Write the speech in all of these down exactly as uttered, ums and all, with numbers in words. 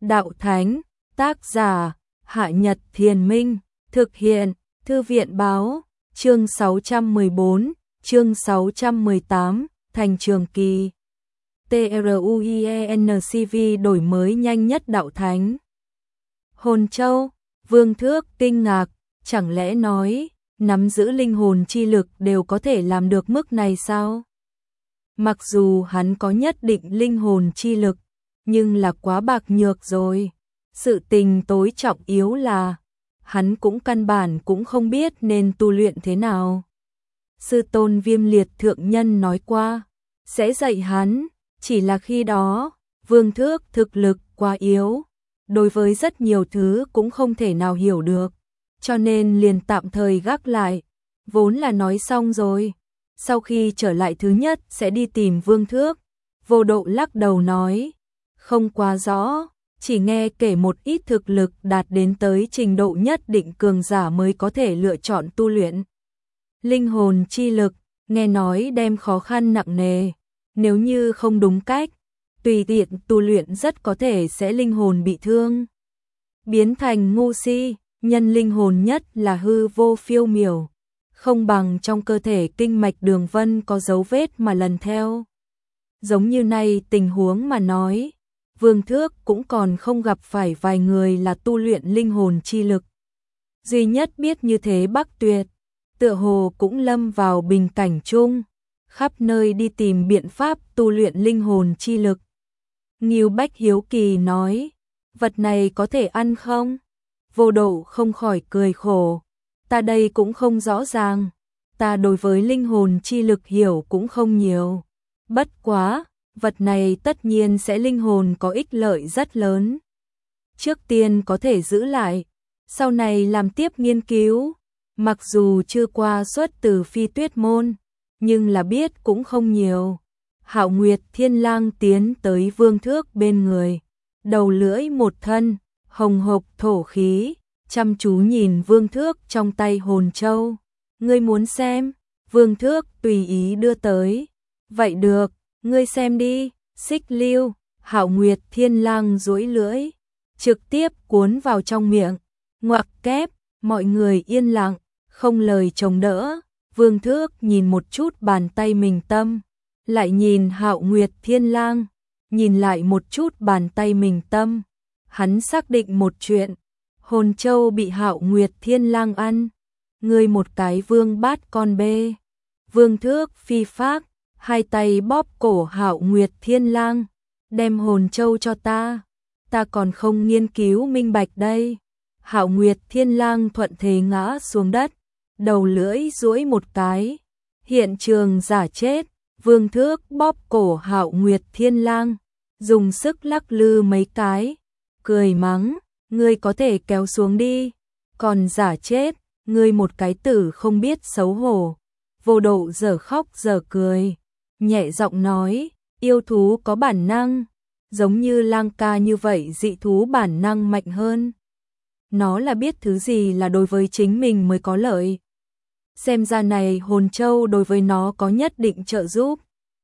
đạo thánh, tác giả, Hạ Nhật Thiền Minh, thực hiện, Thư viện báo, chương sáu trăm mười bốn, chương sáu trăm mười tám, Thành Trường Kỳ. TRUIENCV đổi mới nhanh nhất đạo thánh. Hồn Châu, Vương Thước kinh ngạc, chẳng lẽ nói, nắm giữ linh hồn chi lực đều có thể làm được mức này sao? Mặc dù hắn có nhất định linh hồn chi lực, nhưng là quá bạc nhược rồi. Sự tình tối trọng yếu là, hắn cũng căn bản cũng không biết nên tu luyện thế nào. Sư tôn Viêm Liệt Thượng Nhân nói qua, sẽ dạy hắn, chỉ là khi đó, Vương Thước thực lực quá yếu, đối với rất nhiều thứ cũng không thể nào hiểu được, cho nên liền tạm thời gác lại, vốn là nói xong rồi. Sau khi trở lại thứ nhất sẽ đi tìm Vương Thước, Vô Độ lắc đầu nói, không quá rõ, chỉ nghe kể một ít thực lực đạt đến tới trình độ nhất định cường giả mới có thể lựa chọn tu luyện. Linh hồn chi lực, nghe nói đem khó khăn nặng nề, nếu như không đúng cách, tùy tiện tu luyện rất có thể sẽ linh hồn bị thương, biến thành ngu si. Nhân linh hồn nhất là hư vô phiêu miểu, không bằng trong cơ thể kinh mạch đường vân có dấu vết mà lần theo. Giống như này tình huống mà nói, Vương Thước cũng còn không gặp phải vài người là tu luyện linh hồn chi lực. Duy nhất biết như thế Bắc Tuyệt, tựa hồ cũng lâm vào bình cảnh chung, khắp nơi đi tìm biện pháp tu luyện linh hồn chi lực. Ngưu Bách hiếu kỳ nói, vật này có thể ăn không? Vô Độ không khỏi cười khổ, ta đây cũng không rõ ràng, ta đối với linh hồn chi lực hiểu cũng không nhiều. Bất quá, vật này tất nhiên sẽ linh hồn có ích lợi rất lớn. Trước tiên có thể giữ lại, sau này làm tiếp nghiên cứu, mặc dù chưa qua xuất từ Phi Tuyết môn, nhưng là biết cũng không nhiều. Hạo Nguyệt Thiên Lang tiến tới Vương Thước bên người, đầu lưỡi một thân, hồng hộc thổ khí, chăm chú nhìn Vương Thước trong tay hồn châu. Ngươi muốn xem? Vương Thước tùy ý đưa tới. Vậy được, ngươi xem đi. Xích lưu, Hạo Nguyệt Thiên Lang duỗi lưỡi, trực tiếp cuốn vào trong miệng. Ngoặc kép, mọi người yên lặng, không lời chống đỡ. Vương Thước nhìn một chút bàn tay mình tâm, lại nhìn Hạo Nguyệt Thiên Lang, nhìn lại một chút bàn tay mình tâm. Hắn xác định một chuyện, hồn châu bị Hạo Nguyệt Thiên Lang ăn, ngươi một cái vương bát con bê. Vương Thước phi phác, hai tay bóp cổ Hạo Nguyệt Thiên Lang, đem hồn châu cho ta, ta còn không nghiên cứu minh bạch đây. Hạo Nguyệt Thiên Lang thuận thế ngã xuống đất, đầu lưỡi duỗi một cái, hiện trường giả chết. Vương Thước bóp cổ Hạo Nguyệt Thiên Lang, dùng sức lắc lư mấy cái, cười mắng, ngươi có thể kéo xuống đi, còn giả chết, ngươi một cái tử không biết xấu hổ. Vô Độ giờ khóc giờ cười, nhẹ giọng nói, yêu thú có bản năng, giống như lang ca như vậy dị thú bản năng mạnh hơn. Nó là biết thứ gì là đối với chính mình mới có lợi. Xem ra này hồn châu đối với nó có nhất định trợ giúp.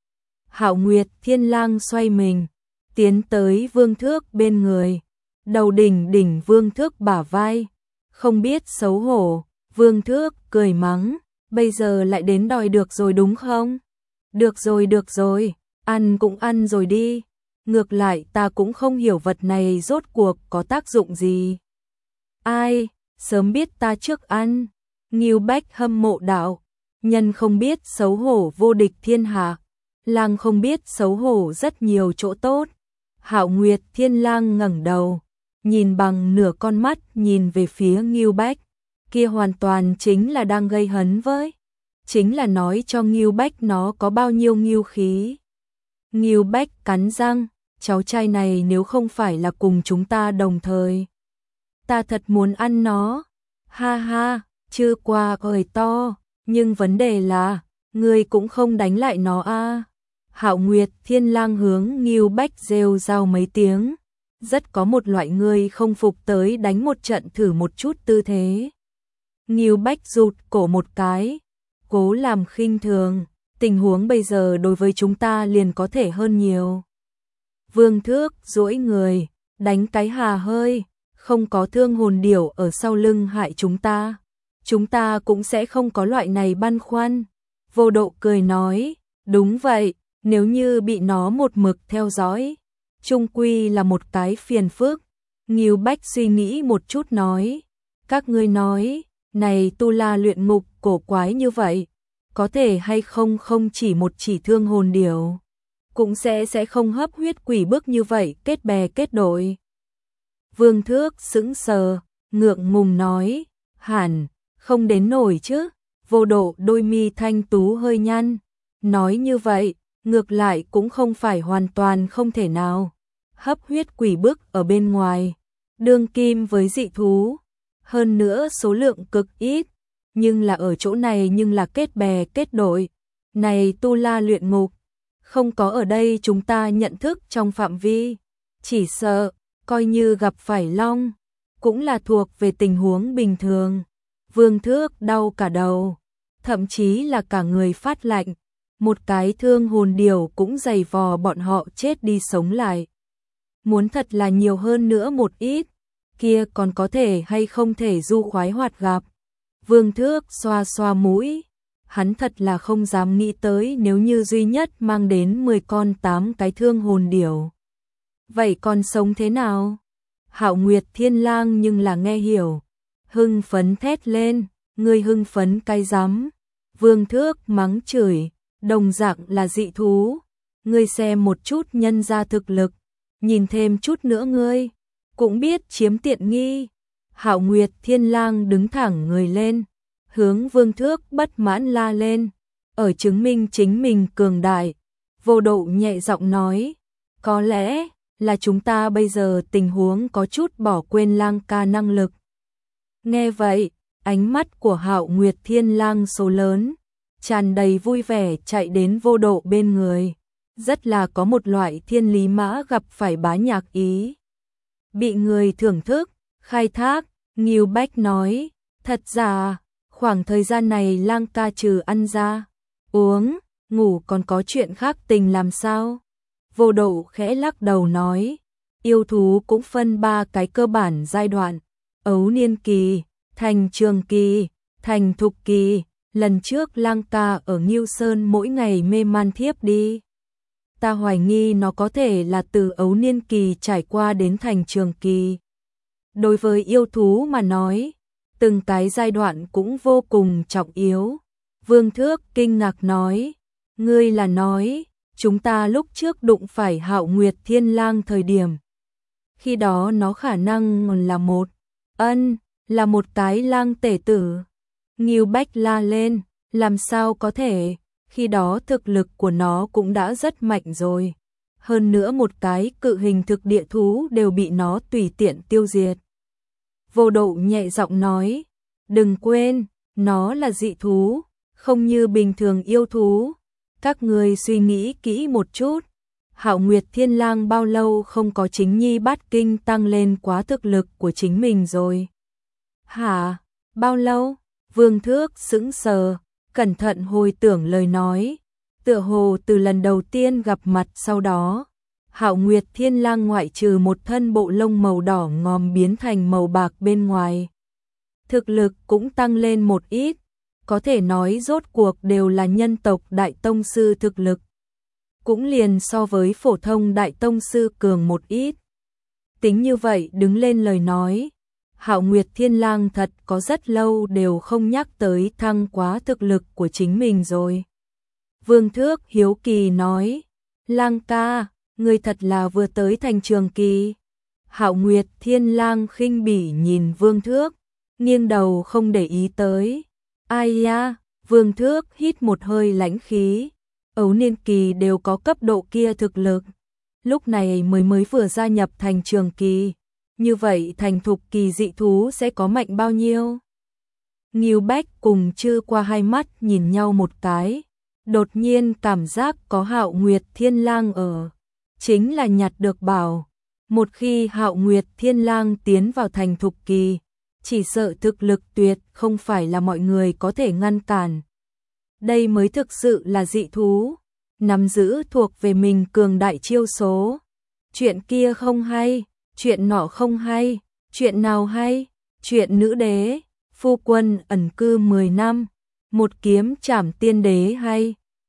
Hạo Nguyệt Thiên Lang xoay mình, tiến tới Vương Thước bên người, đầu đỉnh đỉnh Vương Thước bả vai, không biết xấu hổ. Vương Thước cười mắng, bây giờ lại đến đòi được rồi đúng không? Được rồi được rồi, ăn cũng ăn rồi đi, ngược lại ta cũng không hiểu vật này rốt cuộc có tác dụng gì. Ai, sớm biết ta trước ăn. Ngưu Bách hâm mộ đạo, nhân không biết xấu hổ vô địch thiên hạ, lang không biết xấu hổ rất nhiều chỗ tốt. Hạo Nguyệt Thiên Lang ngẩng đầu, nhìn bằng nửa con mắt nhìn về phía Ngưu Bách, kia hoàn toàn chính là đang gây hấn với, chính là nói cho Ngưu Bách nó có bao nhiêu ngưu khí. Ngưu Bách cắn răng, cháu trai này nếu không phải là cùng chúng ta đồng thời, ta thật muốn ăn nó. Ha ha, chưa qua cười to, nhưng vấn đề là, ngươi cũng không đánh lại nó a. À. Hạo Nguyệt Thiên Lang hướng Ngưu Bách rêu rao mấy tiếng, rất có một loại ngươi không phục tới đánh một trận thử một chút tư thế. Ngưu Bách rụt cổ một cái, cố làm khinh thường, tình huống bây giờ đối với chúng ta liền có thể hơn nhiều. Vương Thước duỗi người, đánh cái hà hơi, không có thương hồn điểu ở sau lưng hại chúng ta, chúng ta cũng sẽ không có loại này băn khoăn. Vô Độ cười nói, đúng vậy, nếu như bị nó một mực theo dõi, chung quy là một cái phiền phức. Ngưu Bách suy nghĩ một chút nói, các ngươi nói, này tu la luyện ngục cổ quái như vậy, có thể hay không không chỉ một chỉ thương hồn điểu, cũng sẽ sẽ không hấp huyết quỷ bức như vậy kết bè kết đội. Vương Thước sững sờ, ngượng ngùng nói, hẳn, không đến nổi chứ. Vô Độ đôi mi thanh tú hơi nhăn, nói như vậy, ngược lại cũng không phải hoàn toàn không thể nào. Hấp huyết quỷ bức ở bên ngoài, đương kim với dị thú, hơn nữa số lượng cực ít, nhưng là ở chỗ này nhưng là kết bè kết đội. Này tu la luyện ngục, không có ở đây chúng ta nhận thức trong phạm vi, chỉ sợ, coi như gặp phải long, cũng là thuộc về tình huống bình thường. Vương Thước đau cả đầu, thậm chí là cả người phát lạnh, một cái thương hồn điểu cũng giày vò bọn họ chết đi sống lại. Muốn thật là nhiều hơn nữa một ít, kia còn có thể hay không thể du khoái hoạt gặp. Vương Thước xoa xoa mũi, hắn thật là không dám nghĩ tới nếu như duy nhất mang đến mười con tám cái thương hồn điểu. Vậy còn sống thế nào? Hạo Nguyệt Thiên Lang nhưng là nghe hiểu, hưng phấn thét lên, ngươi hưng phấn cái rắm. Vương Thước mắng chửi, đồng dạng là dị thú, ngươi xem một chút nhân ra thực lực, nhìn thêm chút nữa ngươi cũng biết chiếm tiện nghi. Hạo Nguyệt Thiên Lang đứng thẳng người lên, hướng Vương Thước bất mãn la lên, ở chứng minh chính mình cường đại. Vô Độ nhẹ giọng nói, có lẽ là chúng ta bây giờ tình huống có chút bỏ quên Lang ca năng lực. Nghe vậy, ánh mắt của Hạo Nguyệt Thiên Lang số lớn, tràn đầy vui vẻ chạy đến Vô Độ bên người, rất là có một loại thiên lý mã gặp phải bá nhạc ý. Bị người thưởng thức, khai thác, Ngưu Bách nói, thật ra, khoảng thời gian này Lang ca trừ ăn ra, uống, ngủ còn có chuyện khác tình làm sao? Vô Độ khẽ lắc đầu nói, yêu thú cũng phân ba cái cơ bản giai đoạn, ấu niên kỳ, thành trường kỳ, thành thục kỳ. Lần trước Lang ca ở Ngưu Sơn mỗi ngày mê man thiếp đi, ta hoài nghi nó có thể là từ ấu niên kỳ trải qua đến thành trường kỳ. Đối với yêu thú mà nói, từng cái giai đoạn cũng vô cùng trọng yếu. Vương Thước kinh ngạc nói, ngươi là nói, chúng ta lúc trước đụng phải Hạo Nguyệt Thiên Lang thời điểm, khi đó nó khả năng là một, ân, là một cái lang tể tử. Ngưu Bách la lên, làm sao có thể, khi đó thực lực của nó cũng đã rất mạnh rồi. Hơn nữa một cái cự hình thực địa thú đều bị nó tùy tiện tiêu diệt. Vô Độ nhẹ giọng nói, đừng quên, nó là dị thú, không như bình thường yêu thú. Các người suy nghĩ kỹ một chút, Hạo Nguyệt Thiên Lang bao lâu không có chính nhi bát kinh tăng lên quá thực lực của chính mình rồi? Hả? Bao lâu? Vương Thước sững sờ, cẩn thận hồi tưởng lời nói, tựa hồ từ lần đầu tiên gặp mặt sau đó, Hạo Nguyệt Thiên Lang ngoại trừ một thân bộ lông màu đỏ ngòm biến thành màu bạc bên ngoài, thực lực cũng tăng lên một ít, có thể nói rốt cuộc đều là nhân tộc đại tông sư thực lực, cũng liền so với phổ thông đại tông sư cường một ít. Tính như vậy đứng lên lời nói, Hạo Nguyệt Thiên Lang thật có rất lâu đều không nhắc tới thăng quá thực lực của chính mình rồi. Vương Thước hiếu kỳ nói, Lang ca, ngươi thật là vừa tới thành trường kỳ. Hạo Nguyệt Thiên Lang khinh bỉ nhìn Vương Thước, nghiêng đầu không để ý tới. Ai ya, Vương Thước hít một hơi lãnh khí, ấu niên kỳ đều có cấp độ kia thực lực, lúc này mới mới vừa gia nhập thành trường kỳ. Như vậy thành thục kỳ dị thú sẽ có mạnh bao nhiêu? Ngưu Bách cùng Chư qua hai mắt nhìn nhau một cái, đột nhiên cảm giác có Hạo Nguyệt Thiên Lang ở, chính là nhặt được bảo. Một khi Hạo Nguyệt Thiên Lang tiến vào thành thục kỳ, chỉ sợ thực lực tuyệt không phải là mọi người có thể ngăn cản. Đây mới thực sự là dị thú, nắm giữ thuộc về mình cường đại chiêu số. Chuyện kia không hay, chuyện nọ không hay, chuyện nào hay, chuyện nữ đế, phu quân ẩn cư mười năm, một kiếm trảm tiên đế hay.